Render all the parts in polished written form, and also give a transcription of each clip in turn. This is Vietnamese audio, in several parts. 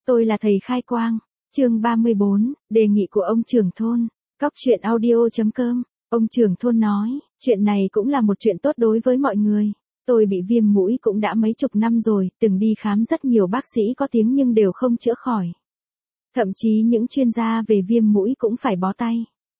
Tôi là thầy khai quang. Chương 34, đề nghị của ông trưởng thôn. Cóc truyện audio.com. Ông trưởng thôn nói, chuyện này cũng là một chuyện tốt đối với mọi người. Tôi bị viêm mũi cũng đã mấy chục năm rồi, từng đi khám rất nhiều bác sĩ có tiếng nhưng đều không chữa khỏi. Thậm chí những chuyên gia về viêm mũi cũng phải bó tay.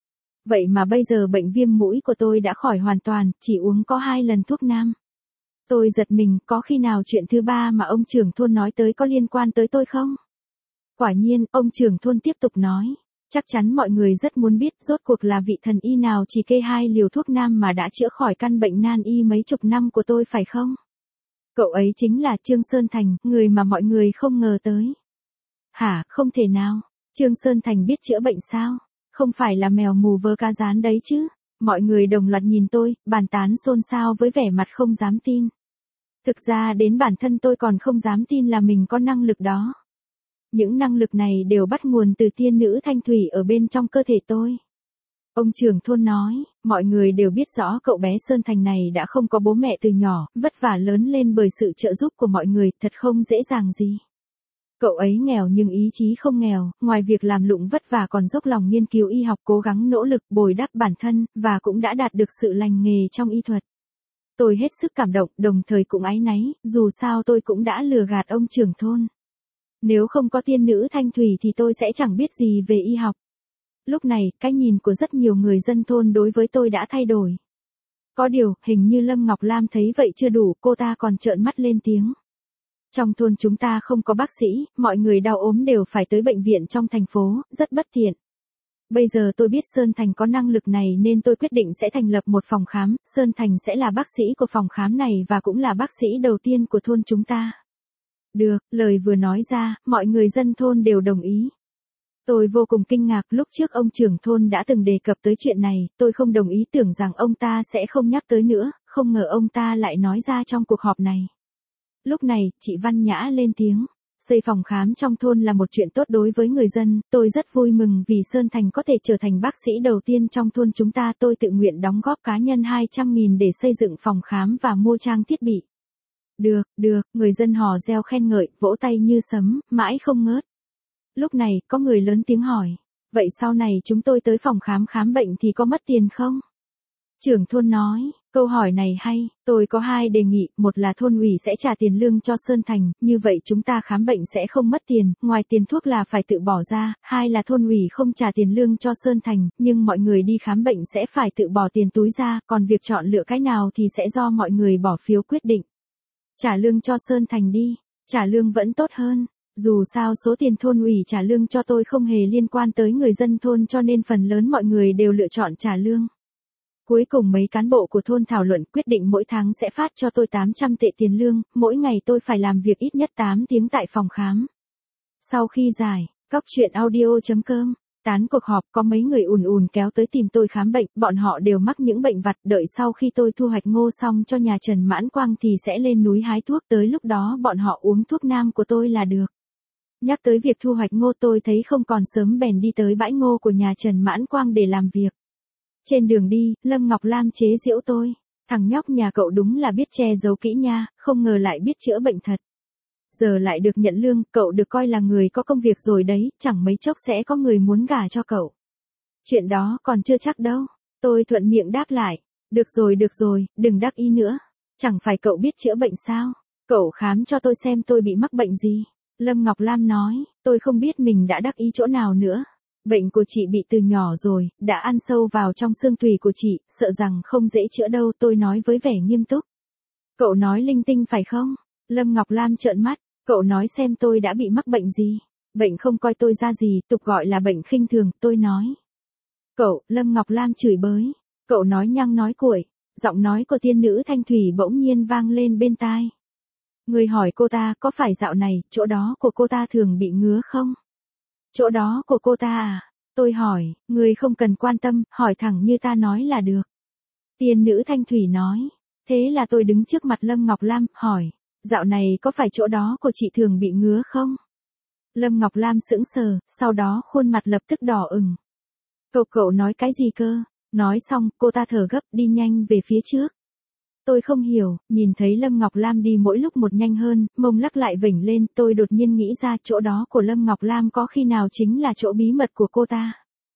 Vậy mà bây giờ bệnh viêm mũi của tôi đã khỏi hoàn toàn, chỉ uống có 2 lần thuốc nam. Tôi giật mình, có khi nào chuyện thứ 3 mà ông trưởng thôn nói tới có liên quan tới tôi không? Quả nhiên, ông trưởng thôn tiếp tục nói. Chắc chắn mọi người rất muốn biết rốt cuộc là vị thần y nào chỉ kê 2 liều thuốc nam mà đã chữa khỏi căn bệnh nan y mấy chục năm của tôi phải không? Cậu ấy chính là Trương Sơn Thành, người mà mọi người không ngờ tới. Hả, không thể nào. Trương Sơn Thành biết chữa bệnh sao? Không phải là mèo mù vớ cá rán đấy chứ? Mọi người đồng loạt nhìn tôi, bàn tán xôn xao với vẻ mặt không dám tin. Thực ra đến bản thân tôi còn không dám tin là mình có năng lực đó. Những năng lực này đều bắt nguồn từ tiên nữ thanh thủy ở bên trong cơ thể tôi. Ông trưởng thôn nói, mọi người đều biết rõ cậu bé Sơn Thành này đã không có bố mẹ từ nhỏ, vất vả lớn lên bởi sự trợ giúp của mọi người, thật không dễ dàng gì. Cậu ấy nghèo nhưng ý chí không nghèo, ngoài việc làm lụng vất vả còn dốc lòng nghiên cứu y học, cố gắng nỗ lực bồi đắp bản thân, và cũng đã đạt được sự lành nghề trong y thuật. Tôi hết sức cảm động, đồng thời cũng áy náy, dù sao tôi cũng đã lừa gạt ông trưởng thôn. Nếu không có tiên nữ thanh thủy thì tôi sẽ chẳng biết gì về y học. Lúc này, cái nhìn của rất nhiều người dân thôn đối với tôi đã thay đổi. Có điều, hình như Lâm Ngọc Lam thấy vậy chưa đủ, cô ta còn trợn mắt lên tiếng. Trong thôn chúng ta không có bác sĩ, mọi người đau ốm đều phải tới bệnh viện trong thành phố, rất bất tiện. Bây giờ tôi biết Sơn Thành có năng lực này nên tôi quyết định sẽ thành lập một phòng khám, Sơn Thành sẽ là bác sĩ của phòng khám này và cũng là bác sĩ đầu tiên của thôn chúng ta. Được, lời vừa nói ra, mọi người dân thôn đều đồng ý. Tôi vô cùng kinh ngạc, lúc trước ông trưởng thôn đã từng đề cập tới chuyện này, tôi không đồng ý, tưởng rằng ông ta sẽ không nhắc tới nữa, không ngờ ông ta lại nói ra trong cuộc họp này. Lúc này, chị Văn Nhã lên tiếng. Xây phòng khám trong thôn là một chuyện tốt đối với người dân, tôi rất vui mừng vì Sơn Thành có thể trở thành bác sĩ đầu tiên trong thôn chúng ta. Tôi tự nguyện đóng góp cá nhân 200.000 để xây dựng phòng khám và mua trang thiết bị. Được, người dân hò reo khen ngợi, vỗ tay như sấm, mãi không ngớt. Lúc này, có người lớn tiếng hỏi, vậy sau này chúng tôi tới phòng khám bệnh thì có mất tiền không? Trưởng thôn nói, câu hỏi này hay, tôi có 2 đề nghị, một là thôn ủy sẽ trả tiền lương cho Sơn Thành, như vậy chúng ta khám bệnh sẽ không mất tiền, ngoài tiền thuốc là phải tự bỏ ra, 2 là thôn ủy không trả tiền lương cho Sơn Thành, nhưng mọi người đi khám bệnh sẽ phải tự bỏ tiền túi ra, còn việc chọn lựa cái nào thì sẽ do mọi người bỏ phiếu quyết định. Trả lương cho Sơn Thành đi, trả lương vẫn tốt hơn. Dù sao số tiền thôn ủy trả lương cho tôi không hề liên quan tới người dân thôn cho nên phần lớn mọi người đều lựa chọn trả lương. Cuối cùng mấy cán bộ của thôn thảo luận quyết định mỗi tháng sẽ phát cho tôi 800 tệ tiền lương, mỗi ngày tôi phải làm việc ít nhất 8 tiếng tại phòng khám. Sau khi giải, cóc truyện audio.com, tán cuộc họp có mấy người ùn kéo tới tìm tôi khám bệnh, bọn họ đều mắc những bệnh vặt, đợi sau khi tôi thu hoạch ngô xong cho nhà Trần Mãn Quang thì sẽ lên núi hái thuốc, tới lúc đó bọn họ uống thuốc nam của tôi là được. Nhắc tới việc thu hoạch ngô tôi thấy không còn sớm bèn đi tới bãi ngô của nhà Trần Mãn Quang để làm việc. Trên đường đi, Lâm Ngọc Lam chế giễu tôi. Thằng nhóc nhà cậu đúng là biết che giấu kỹ nha, không ngờ lại biết chữa bệnh thật. Giờ lại được nhận lương, cậu được coi là người có công việc rồi đấy, chẳng mấy chốc sẽ có người muốn gả cho cậu. Chuyện đó còn chưa chắc đâu. Tôi thuận miệng đáp lại. Được rồi, đừng đắc ý nữa. Chẳng phải cậu biết chữa bệnh sao? Cậu khám cho tôi xem tôi bị mắc bệnh gì. Lâm Ngọc Lam nói, tôi không biết mình đã đắc ý chỗ nào nữa. Bệnh của chị bị từ nhỏ rồi, đã ăn sâu vào trong xương tủy của chị, sợ rằng không dễ chữa đâu, tôi nói với vẻ nghiêm túc. Cậu nói linh tinh phải không? Lâm Ngọc Lam trợn mắt, cậu nói xem tôi đã bị mắc bệnh gì? Bệnh không coi tôi ra gì, tục gọi là bệnh khinh thường, tôi nói. Cậu, Lâm Ngọc Lam chửi bới, cậu nói nhăng nói cuội, giọng nói của tiên nữ thanh thủy bỗng nhiên vang lên bên tai. Người hỏi cô ta có phải dạo này, chỗ đó của cô ta thường bị ngứa không? Chỗ đó của cô ta à? Tôi hỏi, người không cần quan tâm, hỏi thẳng như ta nói là được. Tiên nữ thanh thủy nói, thế là tôi đứng trước mặt Lâm Ngọc Lam, hỏi, dạo này có phải chỗ đó của chị thường bị ngứa không? Lâm Ngọc Lam sững sờ, sau đó khuôn mặt lập tức đỏ ửng. Cậu nói cái gì cơ? Nói xong, cô ta thở gấp đi nhanh về phía trước. Tôi không hiểu, nhìn thấy Lâm Ngọc Lam đi mỗi lúc một nhanh hơn, mông lắc lại vểnh lên, tôi đột nhiên nghĩ ra chỗ đó của Lâm Ngọc Lam có khi nào chính là chỗ bí mật của cô ta.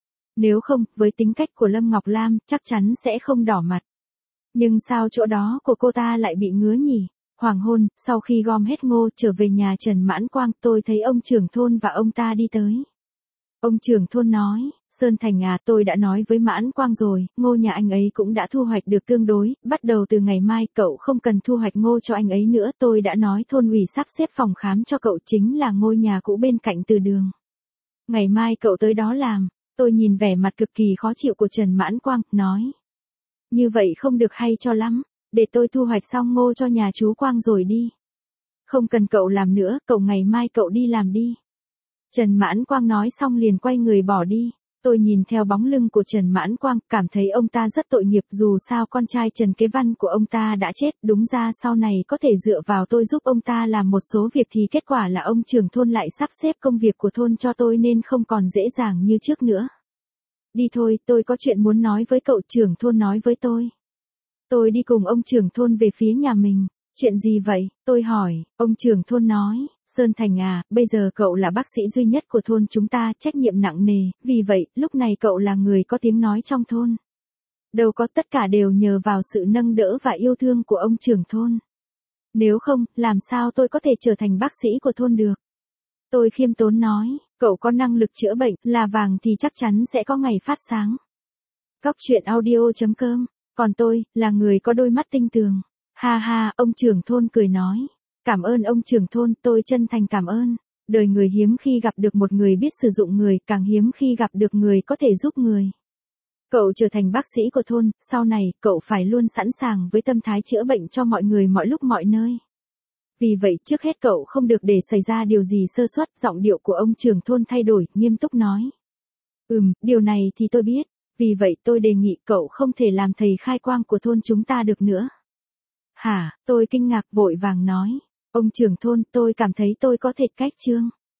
Nếu không, với tính cách của Lâm Ngọc Lam, chắc chắn sẽ không đỏ mặt. Nhưng sao chỗ đó của cô ta lại bị ngứa nhỉ? Hoàng hôn, sau khi gom hết ngô trở về nhà Trần Mãn Quang, tôi thấy ông trưởng thôn và ông ta đi tới. Ông trưởng thôn nói, Sơn Thành à, tôi đã nói với Mãn Quang rồi, ngô nhà anh ấy cũng đã thu hoạch được tương đối, bắt đầu từ ngày mai cậu không cần thu hoạch ngô cho anh ấy nữa, tôi đã nói thôn ủy sắp xếp phòng khám cho cậu, chính là ngôi nhà cũ bên cạnh từ đường. Ngày mai cậu tới đó làm. Tôi nhìn vẻ mặt cực kỳ khó chịu của Trần Mãn Quang, nói. Như vậy không được hay cho lắm, để tôi thu hoạch xong ngô cho nhà chú Quang rồi đi. Không cần cậu làm nữa, cậu ngày mai cậu đi làm đi. Trần Mãn Quang nói xong liền quay người bỏ đi. Tôi nhìn theo bóng lưng của Trần Mãn Quang, cảm thấy ông ta rất tội nghiệp, dù sao con trai Trần Kế Văn của ông ta đã chết, đúng ra sau này có thể dựa vào tôi giúp ông ta làm một số việc thì kết quả là ông trưởng thôn lại sắp xếp công việc của thôn cho tôi nên không còn dễ dàng như trước nữa. Đi thôi, tôi có chuyện muốn nói với cậu, trưởng thôn nói với tôi. Tôi đi cùng ông trưởng thôn về phía nhà mình. Chuyện gì vậy? Tôi hỏi, ông trưởng thôn nói, Sơn Thành à, bây giờ cậu là bác sĩ duy nhất của thôn chúng ta, trách nhiệm nặng nề, vì vậy, lúc này cậu là người có tiếng nói trong thôn. Đâu có, tất cả đều nhờ vào sự nâng đỡ và yêu thương của ông trưởng thôn. Nếu không, làm sao tôi có thể trở thành bác sĩ của thôn được? Tôi khiêm tốn nói, cậu có năng lực chữa bệnh, là vàng thì chắc chắn sẽ có ngày phát sáng. Cóc truyện audio.com, còn tôi, là người có đôi mắt tinh tường. Ha ha, ông trưởng thôn cười nói. Cảm ơn ông trưởng thôn, tôi chân thành cảm ơn. Đời người hiếm khi gặp được một người biết sử dụng người, càng hiếm khi gặp được người có thể giúp người. Cậu trở thành bác sĩ của thôn, sau này, cậu phải luôn sẵn sàng với tâm thái chữa bệnh cho mọi người mọi lúc mọi nơi. Vì vậy, trước hết cậu không được để xảy ra điều gì sơ suất, giọng điệu của ông trưởng thôn thay đổi, nghiêm túc nói. Điều này thì tôi biết, vì vậy tôi đề nghị cậu không thể làm thầy khai quang của thôn chúng ta được nữa. Hả, tôi kinh ngạc vội vàng nói. Ông trưởng thôn, tôi cảm thấy tôi có thể cách chương.